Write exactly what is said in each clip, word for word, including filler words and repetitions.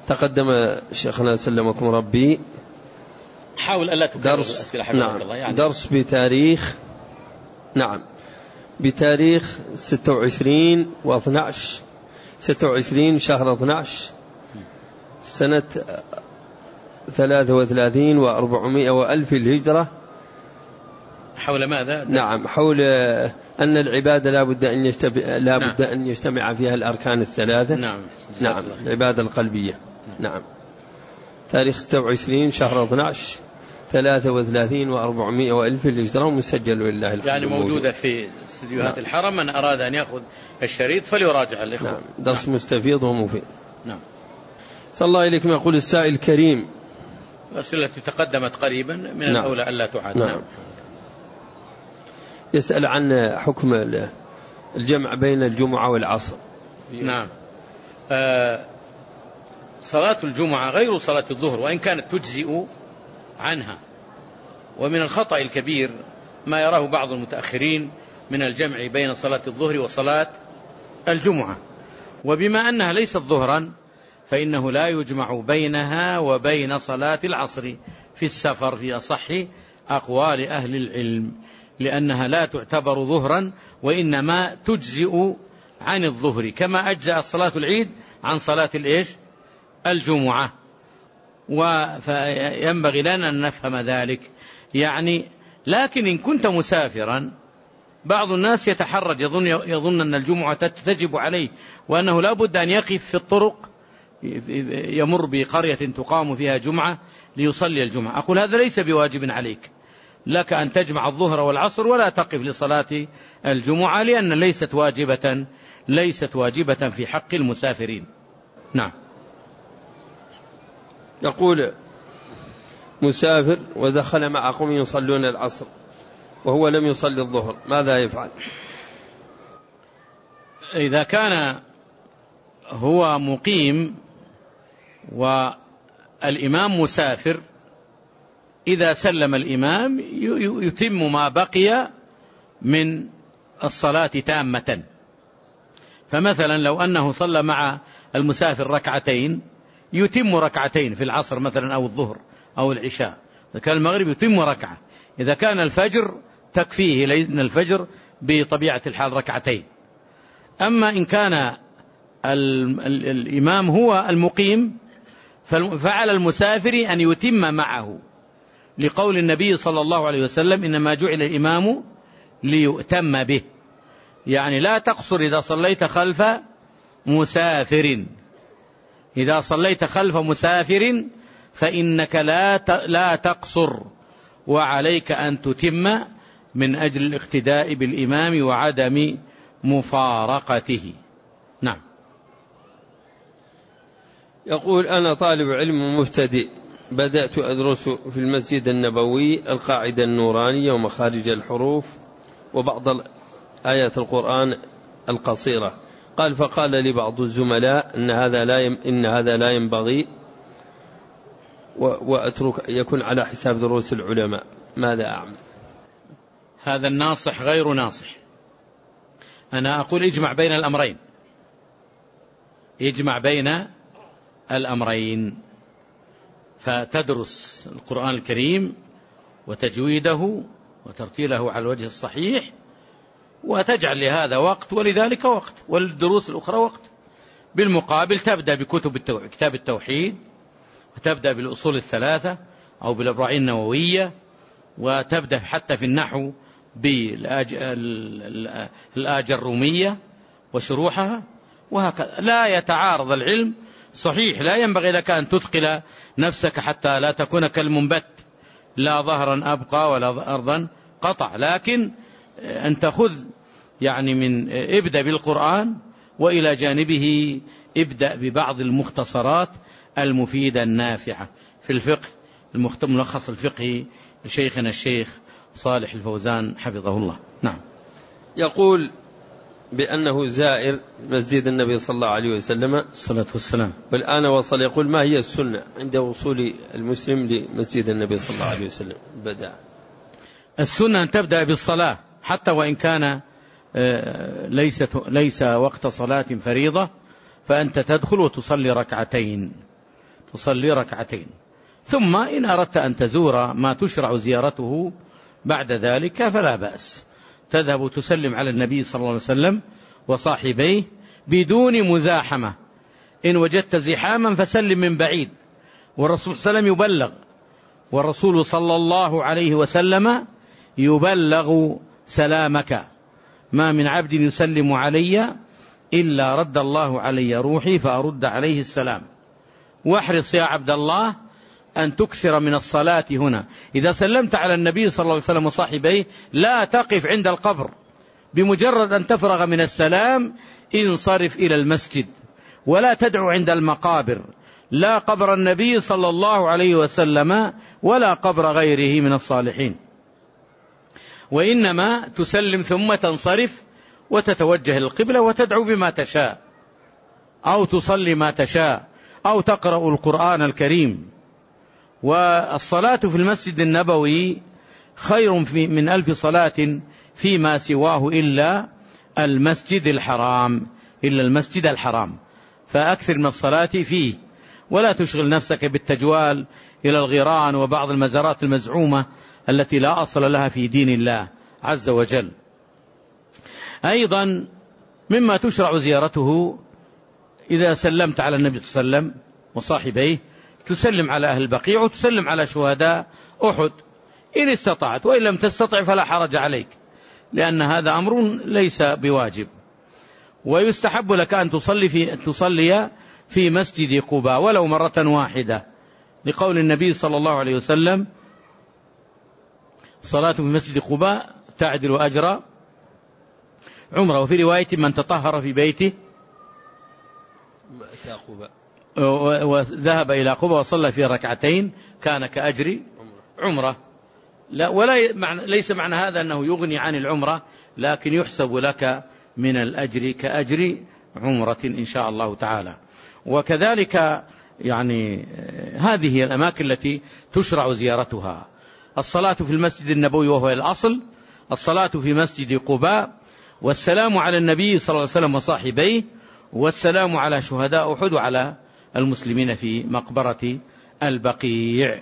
تقدم شيخنا سلمكم ربي حاول ألا تكرر درس نعم الله يعني. درس بتاريخ نعم بتاريخ ستة وعشرين واثنى عشر ستة وعشرين شهر اثنى عشر سنة ثلاثة وثلاثين وأربعمائة وألف الهجرة. حول ماذا؟ نعم حول أن العبادة لا بد أن يجتمع لا بد نعم. أن يجتمع فيها الأركان الثلاثة. نعم نعم العبادة القلبية. نعم, نعم. تاريخ ستة وعشرين شهر اثنى عشر ثلاثة وثلاثين وأربعمائة وألف الهجرة ومسجل لله الحمد. يعني موجودة في استديوهات نعم. الحرم. من أراد أن يأخذ الشريط فليراجع الإخوة. نعم. درس نعم. مستفيض ومفيد. نعم. صلى الله عليكم. يقول السائل الكريم الأسئلة التي تقدمت قريبا من نعم. الأولى ألا تعاد. نعم. نعم. يسأل عن حكم الجمع بين الجمعة والعصر. نعم. آه صلاة الجمعة غير صلاة الظهر وإن كانت تجزئ عنها. ومن الخطأ الكبير ما يراه بعض المتأخرين من الجمع بين صلاة الظهر وصلاة الجمعة. وبما أنها ليست ظهرا فإنه لا يجمع بينها وبين صلاة العصر في السفر في أصح أقوال أهل العلم، لأنها لا تعتبر ظهرا وإنما تجزئ عن الظهر كما أجزأت صلاة العيد عن صلاة الإيش الجمعة. وينبغي لنا أن نفهم ذلك يعني. لكن إن كنت مسافرا بعض الناس يتحرج يظن, يظن أن الجمعة تجب عليه وأنه لا بد أن يقف في الطرق يمر بقرية تقام فيها جمعة ليصلي الجمعة. أقول هذا ليس بواجب عليك، لك أن تجمع الظهر والعصر ولا تقف لصلاة الجمعة لأن ليست واجبة ليست واجبة في حق المسافرين. نعم. يقول مسافر ودخل مع قوم يصلون العصر وهو لم يصلي الظهر ماذا يفعل؟ إذا كان هو مقيم والإمام مسافر إذا سلم الإمام يتم ما بقي من الصلاة تامة. فمثلا لو أنه صلى مع المسافر ركعتين يتم ركعتين في العصر مثلا أو الظهر أو العشاء. إذا كان المغرب يتم ركعة. إذا كان الفجر تكفيه لأن الفجر بطبيعة الحال ركعتين. أما إن كان الإمام هو المقيم فعلى المسافر أن يتم معه لقول النبي صلى الله عليه وسلم إنما جعل الإمام ليؤتم به. يعني لا تقصر إذا صليت خلف مسافر. إذا صليت خلف مسافر فإنك لا لا تقصر وعليك أن تتم من أجل الاقتداء بالإمام وعدم مفارقته. نعم. يقول أنا طالب علم مبتدئ بدأت أدرس في المسجد النبوي القاعدة النورانية ومخارج الحروف وبعض آيات القرآن القصيرة. قال فقال لي بعض الزملاء إن هذا لا يم إن هذا لا ينبغي وأترك يكون على حساب دروس العلماء ماذا أعمل؟ هذا الناصح غير ناصح. أنا أقول اجمع بين الأمرين يجمع بين الأمرين فتدرس القرآن الكريم وتجويده وترتيله على الوجه الصحيح وتجعل لهذا وقت ولذلك وقت والدروس الأخرى وقت. بالمقابل تبدأ بكتب التو... كتاب التوحيد وتبدأ بالأصول الثلاثة أو بالأربعين النووية وتبدأ حتى في النحو بالآج الرومية وشروحها وهكذا. لا يتعارض العلم صحيح. لا ينبغي لك أن تثقل نفسك حتى لا تكون كالمنبت لا ظهرا أبقى ولا أرضا قطع. لكن أن تأخذ يعني من ابدأ بالقرآن وإلى جانبه ابدأ ببعض المختصرات المفيدة النافعة في الفقه الملخص الفقهي لشيخنا الشيخ صالح الفوزان حفظه الله. نعم. يقول بأنه زائر مسجد النبي صلى الله عليه وسلم الصلاة والسلام والآن وصل. يقول ما هي السنة عند وصول المسلم لمسجد النبي صلى الله عليه وسلم؟ بدأ السنة أن تبدأ بالصلاة حتى وإن كان ليس ليس وقت صلاة فريضة فأنت تدخل وتصلي ركعتين تصلي ركعتين. ثم إن أردت أن تزور ما تشرع زيارته بعد ذلك فلا بأس، تذهب تسلم على النبي صلى الله عليه وسلم وصاحبيه بدون مزاحمة. إن وجدت زحاما فسلم من بعيد، والرسول صلى الله عليه وسلم يبلغ، والرسول صلى الله عليه وسلم يبلغ سلامك. ما من عبد يسلم علي إلا رد الله علي روحي فأرد عليه السلام. واحرص يا عبد الله أن تكثر من الصلاة هنا. إذا سلمت على النبي صلى الله عليه وسلم وصاحبيه لا تقف عند القبر، بمجرد أن تفرغ من السلام انصرف إلى المسجد، ولا تدعو عند المقابر، لا قبر النبي صلى الله عليه وسلم ولا قبر غيره من الصالحين، وإنما تسلم ثم تنصرف وتتوجه القبلة وتدعو بما تشاء، أو تصلي ما تشاء، أو تقرأ القرآن الكريم. والصلاة في المسجد النبوي خير في من ألف صلاة فيما سواه إلا المسجد الحرام، إلا المسجد الحرام، فأكثر من الصلاة فيه، ولا تشغل نفسك بالتجوال إلى الغيران وبعض المزارات المزعومة التي لا أصل لها في دين الله عز وجل. أيضا مما تشرع زيارته إذا سلمت على النبي صلى الله عليه وسلم وصاحبيه تسلم على أهل البقيع وتسلم على شهداء أحد إن استطعت، وإن لم تستطع فلا حرج عليك، لأن هذا أمر ليس بواجب. ويستحب لك أن تصلي في, تصلي في مسجد قباء ولو مرة واحدة، لقول النبي صلى الله عليه وسلم: صلاة في مسجد قباء تعدل أجر عمره. وفي رواية: من تطهر في بيته وذهب إلى قباء وصلى في ركعتين كان كأجر عمره. لا ولا معنى ليس معنى هذا أنه يغني عن العمرة، لكن يحسب لك من الأجر كأجر عمرة إن شاء الله تعالى. وكذلك يعني هذه الأماكن التي تشرع زيارتها: الصلاة في المسجد النبوي وهو الأصل، الصلاة في مسجد قباء، والسلام على النبي صلى الله عليه وسلم وصاحبيه، والسلام على شهداء أحد وعلى المسلمين في مقبرة البقيع.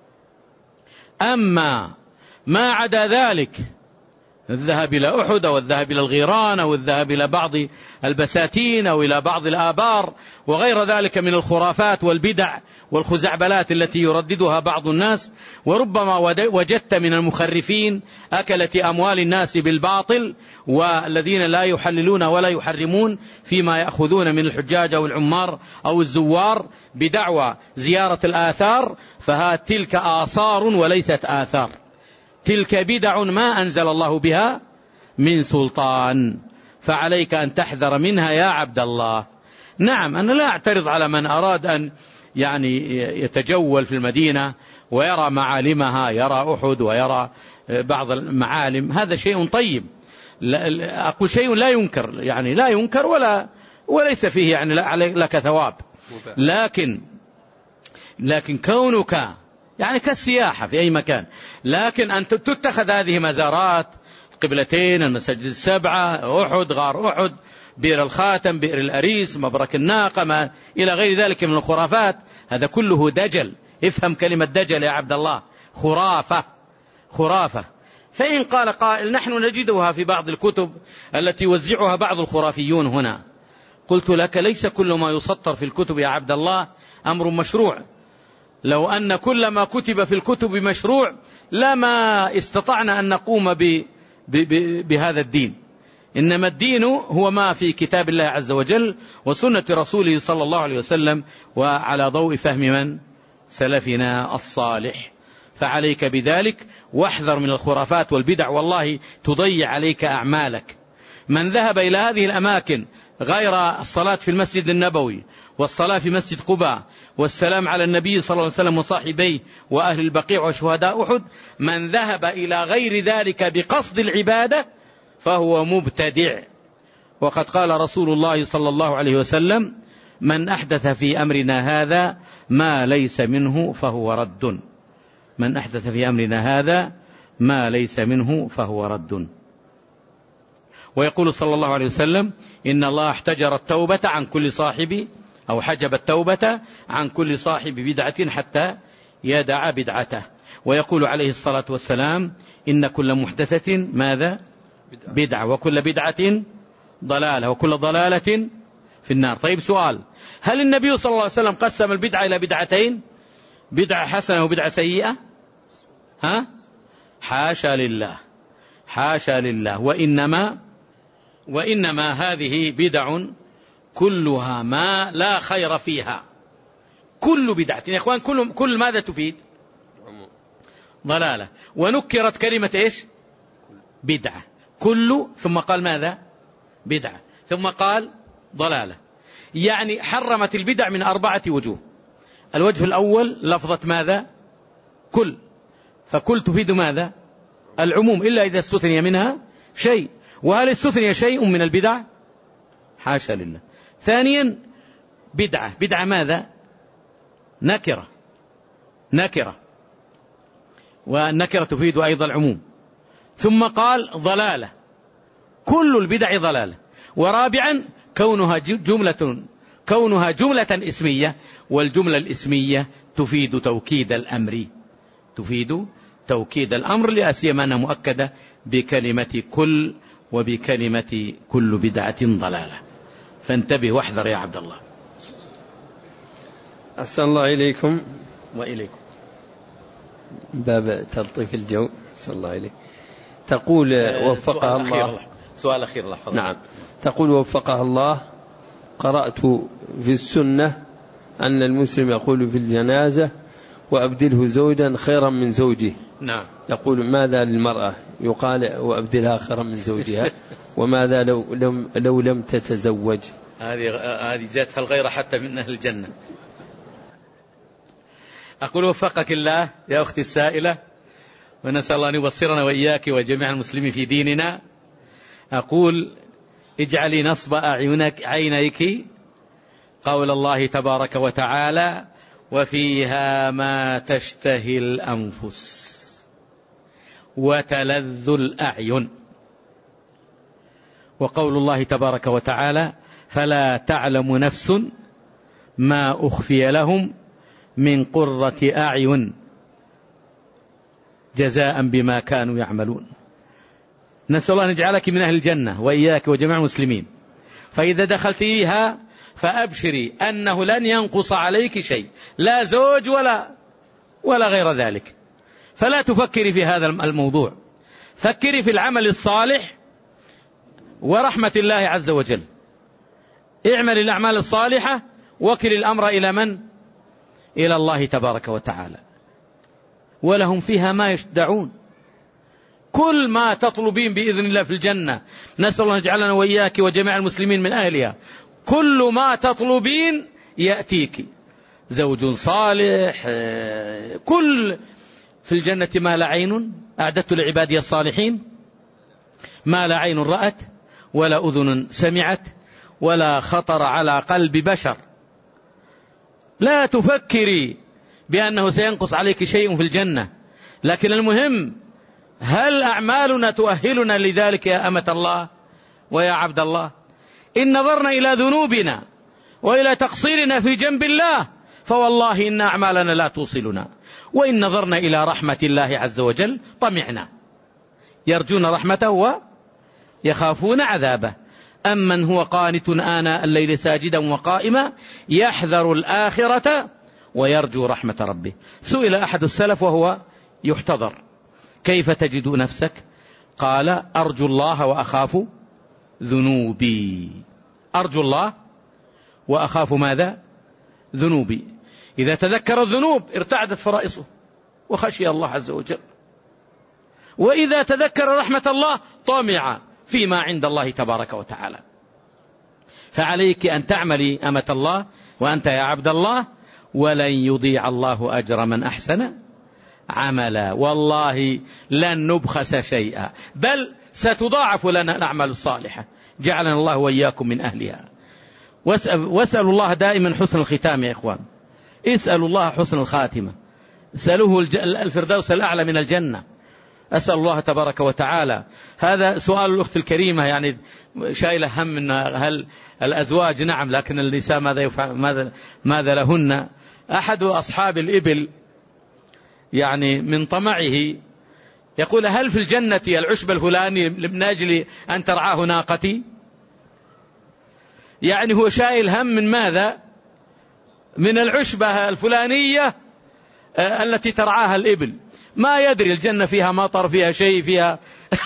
أما ما عدا ذلك، الذهاب إلى أحد أو الذهاب إلى الغيران أو الذهاب إلى بعض البساتين أو إلى بعض الآبار وغير ذلك من الخرافات والبدع والخزعبلات التي يرددها بعض الناس، وربما وجدت من المخرفين أكلة أموال الناس بالباطل، والذين لا يحللون ولا يحرمون فيما يأخذون من الحجاج أو العمار أو الزوار بدعوى زيارة الآثار، فهات تلك آثار وليست آثار، تلك بدع ما أنزل الله بها من سلطان، فعليك أن تحذر منها يا عبد الله. نعم، أنا لا أعترض على من أراد أن يعني يتجول في المدينة ويرى معالمها، يرى أحد ويرى بعض المعالم، هذا شيء طيب، أقول شيء لا ينكر، يعني لا ينكر ولا وليس فيه يعني لك ثواب، لكن لكن كونك يعني كالسياحة في أي مكان، لكن أن تتخذ هذه مزارات، قبلتين، المساجد السبعة، أحد، غار أحد، بئر الخاتم، بئر الأريس، مبرك الناقة، ما إلى غير ذلك من الخرافات، هذا كله دجل. افهم كلمة دجل يا عبد الله، خرافة خرافة. فإن قال قائل: نحن نجدها في بعض الكتب التي يوزعها بعض الخرافيون هنا، قلت لك: ليس كل ما يسطر في الكتب يا عبد الله أمر مشروع. لو أن كل ما كتب في الكتب مشروع لما استطعنا أن نقوم ب ب ب بهذا الدين. إنما الدين هو ما في كتاب الله عز وجل وسنة رسوله صلى الله عليه وسلم، وعلى ضوء فهم من سلفنا الصالح. فعليك بذلك، واحذر من الخرافات والبدع، والله تضيع عليك أعمالك. من ذهب إلى هذه الأماكن غير الصلاة في المسجد النبوي والصلاة في مسجد قباء والسلام على النبي صلى الله عليه وسلم وصاحبيه وأهل البقيع وشهداء أحد، من ذهب إلى غير ذلك بقصد العبادة فهو مبتدع. وقد قال رسول الله صلى الله عليه وسلم: من أحدث في أمرنا هذا ما ليس منه فهو رد. من أحدث في أمرنا هذا ما ليس منه فهو رد. ويقول صلى الله عليه وسلم: إن الله احتجر التوبة عن كل صاحب أو حجب التوبة عن كل صاحب بدعة حتى يدع بدعته. ويقول عليه الصلاة والسلام إن كل محدثة ماذا؟ بدعة، وكل بدعة ضلالة، وكل ضلالة في النار. طيب سؤال، هل النبي صلى الله عليه وسلم قسم البدعة إلى بدعتين، بدعة حسنة وبدعة سيئة؟ ها؟ حاشا لله، حاشا لله. وإنما وإنما هذه بدع كلها ما لا خير فيها. كل بدعة يا إخوان، كل, كل ماذا تفيد؟ ضلالة. ونكرت كلمة إيش؟ بدعة. كل ثم قال ماذا؟ بدعة ثم قال ضلالة. يعني حرمت البدع من أربعة وجوه. الوجه الأول لفظة ماذا؟ كل، فكل تفيد ماذا؟ العموم إلا إذا استثني منها شيء. وهل استثني شيء من البدع؟ حاشا لله. ثانيا بدعة، بدعة ماذا؟ نكرة، نكرة، والنكرة تفيد أيضا العموم. ثم قال ضلالة، كل البدع ضلالة. ورابعا كونها جملة كونها جملة اسمية، والجملة الاسمية تفيد توكيد الأمر، تفيد توكيد الأمر، لأسيما أنها مؤكدة بكلمة كل وبكلمة كل بدعة ضلالة. فانتبه واحذر يا عبد الله. أحسن الله إليكم. وإليكم. باب تلطيف الجو. أحسن الله إليك. تقول وفقها الله. سؤال أخير الله فضل. نعم. تقول وفقها الله: قرأت في السنة أن المسلم يقول في الجنازة: وأبدله زوجا خيرا من زوجه. نعم. يقول ماذا للمرأة يقال وأبدلها خيرا من زوجها؟ وماذا لو لم, لو لم تتزوج؟ هذه هذه جاتها الغيرة حتى من أهل الجنة. أقول وفقك الله يا أختي السائلة، ونسأل الله أن يبصرنا وإياك وجميع المسلمين في ديننا. أقول اجعلي نصب أعينك عينيك قول الله تبارك وتعالى: وفيها ما تشتهي الأنفس وتلذ الأعين. وقول الله تبارك وتعالى: فلا تعلم نفس ما أخفي لهم من قرة أعين جزاء بما كانوا يعملون. نسأل الله أن يجعلك من أهل الجنة وإياك وجميع المسلمين. فإذا دخلتيها فأبشري أنه لن ينقص عليك شيء، لا زوج ولا ولا غير ذلك. فلا تفكري في هذا الموضوع، فكري في العمل الصالح ورحمة الله عز وجل. اعمل الأعمال الصالحة، وكل الأمر إلى من؟ إلى الله تبارك وتعالى. ولهم فيها ما يشدعون، كل ما تطلبين بإذن الله في الجنة. نسأل الله أن يجعلنا وإياك وجميع المسلمين من أهلها. كل ما تطلبين يأتيك، زوج صالح، كل في الجنة ما لا عين أعددت لعبادي الصالحين، ما لا عين رأت ولا أذن سمعت ولا خطر على قلب بشر. لا تفكري بأنه سينقص عليك شيء في الجنة، لكن المهم هل أعمالنا تؤهلنا لذلك يا أمة الله ويا عبد الله؟ إن نظرنا إلى ذنوبنا وإلى تقصيرنا في جنب الله فوالله إن أعمالنا لا توصلنا، وإن نظرنا إلى رحمة الله عز وجل طمعنا. يرجون رحمته ويخافون عذابه. أمن هو قانت آناء الليل ساجدا وقائما يحذر الآخرة ويرجو رحمة ربه. سئل أحد السلف وهو يحتضر: كيف تجد نفسك؟ قال: أرجو الله وأخاف ذنوبي. أرجو الله وأخاف ماذا؟ ذنوبي. إذا تذكر الذنوب ارتعدت فرائصه وخشي الله عز وجل، وإذا تذكر رحمة الله طمع فيما عند الله تبارك وتعالى. فعليك أن تعملي أمة الله وأنت يا عبد الله، ولن يضيع الله أجر من أحسن عملا. والله لن نبخس شيئا، بل ستضاعف لنا الأعمال الصالحة. جعلنا الله وإياكم من أهلها. واسأل الله دائما حسن الختام يا إخوان. اسألوا الله حسن الخاتمة، اسألوه الفردوس الأعلى من الجنة. أسأل الله تبارك وتعالى. هذا سؤال الأخت الكريمة، يعني شايلة هم إن هل الأزواج نعم، لكن النساء ماذا يفعل، ماذا ماذا لهن. أحد أصحاب الإبل يعني من طمعه يقول هل في الجنة العشب الفلاني من أجل أن ترعاه ناقتي؟ يعني هو شايل هم من ماذا؟ من العشبة الفلانية التي ترعاها الإبل. ما يدري الجنة فيها مطر، فيها شيء، فيها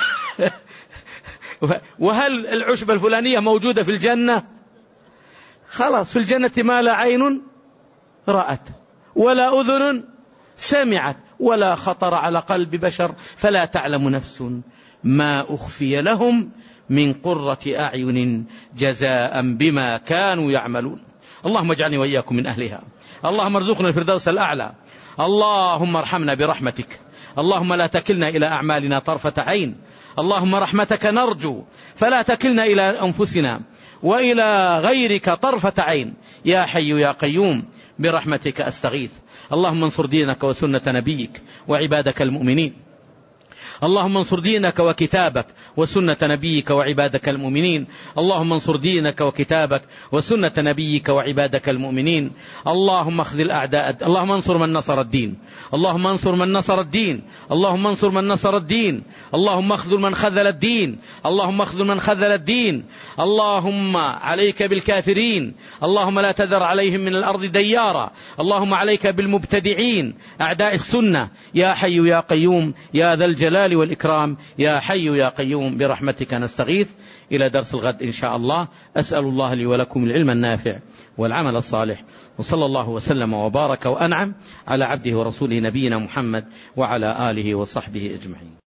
وهل العشبة الفلانية موجودة في الجنة؟ خلاص، في الجنة ما لا عين رأت ولا أذن سمعت ولا خطر على قلب بشر، فلا تعلم نفس ما أخفي لهم من قرة أعين جزاء بما كانوا يعملون. اللهم اجعلني وإياكم من أهلها. اللهم ارزقنا الفردوس الأعلى. اللهم ارحمنا برحمتك. اللهم لا تكلنا إلى أعمالنا طرفة عين. اللهم رحمتك نرجو فلا تكلنا إلى أنفسنا وإلى غيرك طرفة عين. يا حي يا قيوم برحمتك أستغيث. اللهم انصر دينك وسنة نبيك وعبادك المؤمنين. اللهم انصر دينك وكتابك وسنة نبيك وعبادك المؤمنين. اللهم انصر دينك وكتابك وسنة نبيك وعبادك المؤمنين. اللهم اخذل أعداء. اللهم انصر من نصر الدين. اللهم انصر من نصر الدين. اللهم انصر من نصر الدين. اللهم اخذل من خذل الدين. اللهم اخذل من خذل الدين. اللهم عليك بالكافرين. اللهم لا تذر عليهم من الأرض ديارا. اللهم عليك بالمبتدعين أعداء السنة. يا حي يا قيوم يا ذا الجلال والإكرام. يا حي يا قيوم برحمتك نستغيث. إلى درس الغد إن شاء الله. أسأل الله لي ولكم العلم النافع والعمل الصالح، وصلى الله وسلم وبارك وأنعم على عبده ورسوله نبينا محمد وعلى آله وصحبه أجمعين.